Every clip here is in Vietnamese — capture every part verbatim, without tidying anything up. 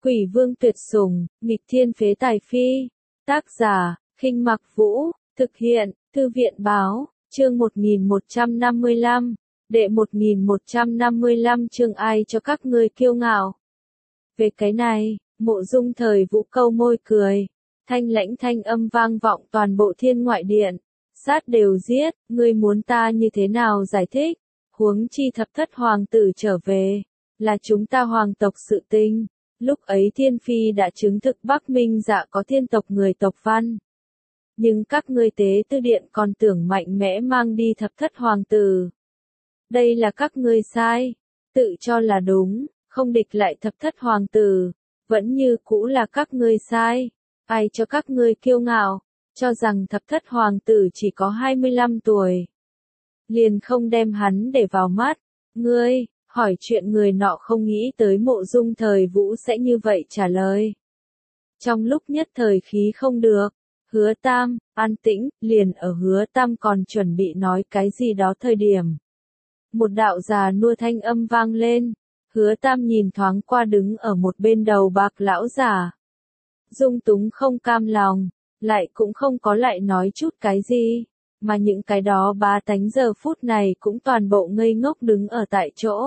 Quỷ vương tuyệt sủng, nghịch thiên phế tài phi. Tác giả, Khinh Mặc Vũ, thực hiện, Thư viện Báo, chương một nghìn một trăm năm mươi lăm, đệ một nghìn một trăm năm mươi lăm chương ai cho các ngươi kiêu ngạo. Về cái này, Mộ Dung Thời Vũ câu môi cười, thanh lãnh thanh âm vang vọng toàn bộ Thiên Ngoại Điện. Sát đều giết, ngươi muốn ta như thế nào giải thích? Huống chi thập thất hoàng tử trở về, là chúng ta hoàng tộc sự tình. Lúc ấy Thiên Phi đã chứng thực Bắc Minh Dạ có thiên tộc người tộc Văn. Nhưng các ngươi tế tư điện còn tưởng mạnh mẽ mang đi thập thất hoàng tử. Đây là các ngươi sai, tự cho là đúng, không địch lại thập thất hoàng tử, vẫn như cũ là các ngươi sai. Ai cho các ngươi kiêu ngạo, cho rằng thập thất hoàng tử chỉ có hai mươi lăm tuổi. Liền không đem hắn để vào mắt, ngươi, hỏi chuyện người nọ không nghĩ tới Mộ Dung Thời Vũ sẽ như vậy trả lời. Trong lúc nhất thời khí không được, Hứa Tam, an tĩnh, liền ở Hứa Tam còn chuẩn bị nói cái gì đó thời điểm. Một đạo già nua thanh âm vang lên, Hứa Tam nhìn thoáng qua đứng ở một bên đầu bạc lão già. Dung túng không cam lòng, lại cũng không có lại nói chút cái gì, mà những cái đó bá tánh giờ phút này cũng toàn bộ ngây ngốc đứng ở tại chỗ.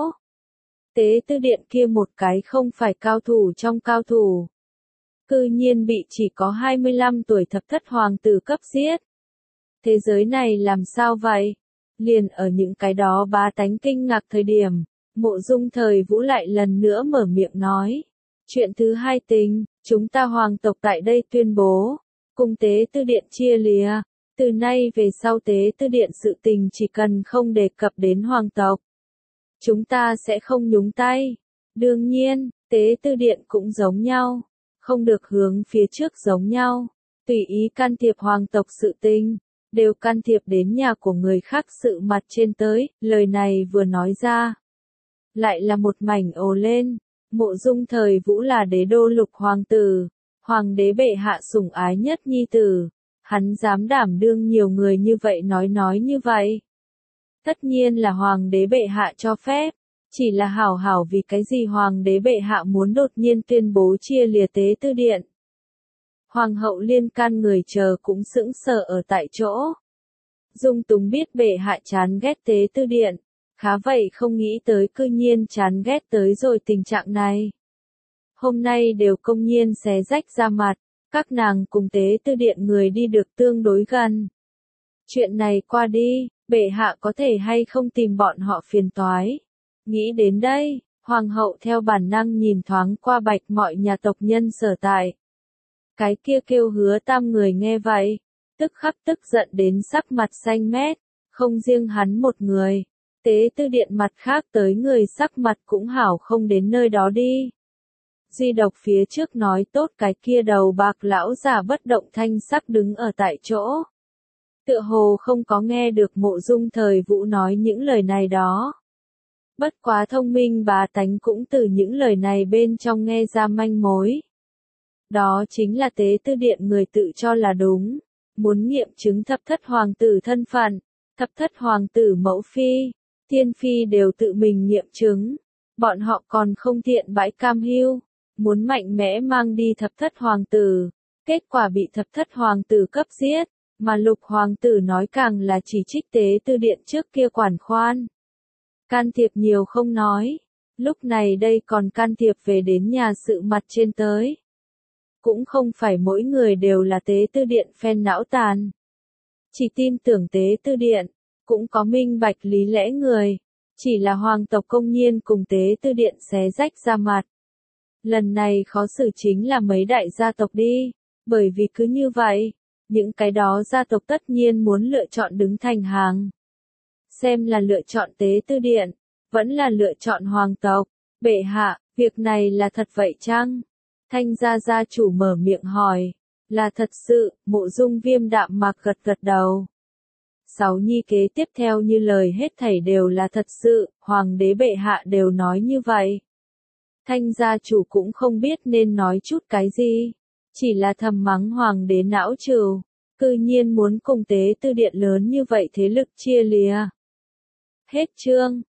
Tế tư điện kia một cái không phải cao thủ trong cao thủ. Cư nhiên bị chỉ có hai mươi lăm tuổi thập thất hoàng tử cấp giết. Thế giới này làm sao vậy? Liền ở những cái đó bá tánh kinh ngạc thời điểm, Mộ Dung Thời Vũ lại lần nữa mở miệng nói. Chuyện thứ hai tình, chúng ta hoàng tộc tại đây tuyên bố, cùng tế tư điện chia lìa, từ nay về sau tế tư điện sự tình chỉ cần không đề cập đến hoàng tộc. Chúng ta sẽ không nhúng tay. Đương nhiên, tế tư điện cũng giống nhau, không được hướng phía trước giống nhau, tùy ý can thiệp hoàng tộc sự tình, đều can thiệp đến nhà của người khác sự mặt trên tới, lời này vừa nói ra. Lại là một mảnh ồ lên. Mộ Dung Thời Vũ là đế đô lục hoàng tử, hoàng đế bệ hạ sủng ái nhất nhi tử, hắn dám đảm đương nhiều người như vậy nói nói như vậy. Tất nhiên là hoàng đế bệ hạ cho phép, chỉ là hảo hảo vì cái gì hoàng đế bệ hạ muốn đột nhiên tuyên bố chia lìa tế tư điện. Hoàng hậu liên can người chờ cũng sững sờ ở tại chỗ. Dung túng biết bệ hạ chán ghét tế tư điện. Khá vậy không nghĩ tới cư nhiên chán ghét tới rồi tình trạng này. Hôm nay đều công nhiên xé rách ra mặt, các nàng cùng tế tư điện người đi được tương đối gần. Chuyện này qua đi, bệ hạ có thể hay không tìm bọn họ phiền toái. Nghĩ đến đây, hoàng hậu theo bản năng nhìn thoáng qua bạch mọi nhà tộc nhân sở tại. Cái kia kêu Hứa Tam người nghe vậy, tức khắc tức giận đến sắc mặt xanh mét, không riêng hắn một người. Tế tư điện mặt khác tới người sắc mặt cũng hảo không đến nơi đó đi. Duy độc phía trước nói tốt cái kia đầu bạc lão già bất động thanh sắc đứng ở tại chỗ. Tựa hồ không có nghe được Mộ Dung Thời Vũ nói những lời này đó. Bất quá thông minh bá tánh cũng từ những lời này bên trong nghe ra manh mối. Đó chính là tế tư điện người tự cho là đúng, muốn nghiệm chứng thập thất hoàng tử thân phận, thập thất hoàng tử mẫu phi. Thiên Phi đều tự mình nghiệm chứng, bọn họ còn không thiện bãi cam hưu, muốn mạnh mẽ mang đi thập thất hoàng tử, kết quả bị thập thất hoàng tử cấp giết, mà lục hoàng tử nói càng là chỉ trích tế tư điện trước kia quản khoan. Can thiệp nhiều không nói, lúc này đây còn can thiệp về đến nhà sự mặt trên tới. Cũng không phải mỗi người đều là tế tư điện phen não tàn. Chỉ tin tưởng tế tư điện. Cũng có minh bạch lý lẽ người, chỉ là hoàng tộc công nhiên cùng tế tư điện xé rách ra mặt. Lần này khó xử chính là mấy đại gia tộc đi, bởi vì cứ như vậy, những cái đó gia tộc tất nhiên muốn lựa chọn đứng thành hàng. Xem là lựa chọn tế tư điện, vẫn là lựa chọn hoàng tộc, bệ hạ, việc này là thật vậy chăng? Thanh gia gia chủ mở miệng hỏi, là thật sự, Mộ Dung Viêm đạm mạc gật gật đầu. Sáu nhi kế tiếp theo như lời hết thảy đều là thật sự, hoàng đế bệ hạ đều nói như vậy. Thanh gia chủ cũng không biết nên nói chút cái gì, chỉ là thầm mắng hoàng đế não trừ, cư nhiên muốn cùng tế tư điện lớn như vậy thế lực chia lìa. Hết chương.